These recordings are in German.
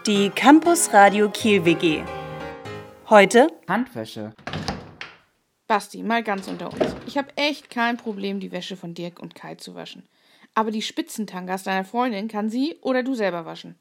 die Campus Radio Kiel WG. Heute Handwäsche. Basti, mal ganz unter uns. Ich habe echt kein Problem, die Wäsche von Dirk und Kai zu waschen. Aber die Spitzentangas deiner Freundin kann sie oder du selber waschen.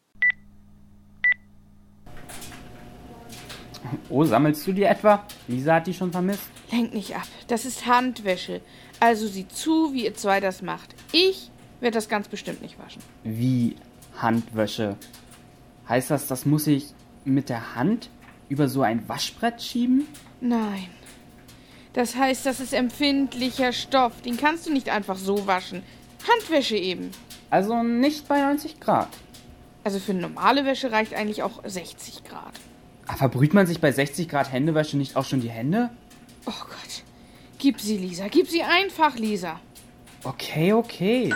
Oh, sammelst du die etwa? Lisa hat die schon vermisst. Lenk nicht ab. Das ist Handwäsche. Also sieh zu, wie ihr zwei das macht. Ich werde das ganz bestimmt nicht waschen. Wie Handwäsche? Heißt das, das muss ich mit der Hand über so ein Waschbrett schieben? Nein. Das heißt, das ist empfindlicher Stoff. Den kannst du nicht einfach so waschen. Handwäsche eben. Also nicht bei 90 Grad. Also für normale Wäsche reicht eigentlich auch 60 Grad. Aber verbrüht man sich bei 60 Grad Händewäsche nicht auch schon die Hände? Oh Gott. Gib sie, Lisa. Gib sie einfach, Lisa. Okay.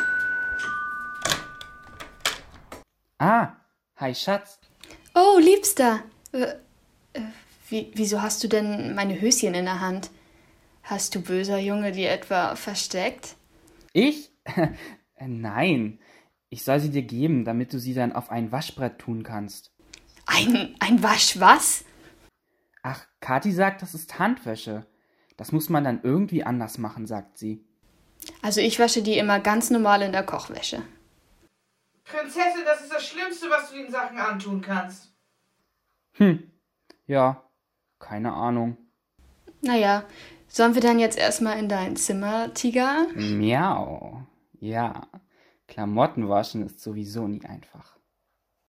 Ah, hi Schatz. Oh, Liebster. Wieso hast du denn meine Höschen in der Hand? Hast du, böser Junge, die etwa versteckt? Ich? Nein. Ich soll sie dir geben, damit du sie dann auf ein Waschbrett tun kannst. Ein Wasch was? Ach, Kathi sagt, das ist Handwäsche. Das muss man dann irgendwie anders machen, sagt sie. Also ich wasche die immer ganz normal in der Kochwäsche. Prinzessin, das ist das Schlimmste, was du den Sachen antun kannst. Ja, keine Ahnung. Naja, sollen wir dann jetzt erstmal in dein Zimmer, Tiger? Miau. Ja, Klamotten waschen ist sowieso nie einfach.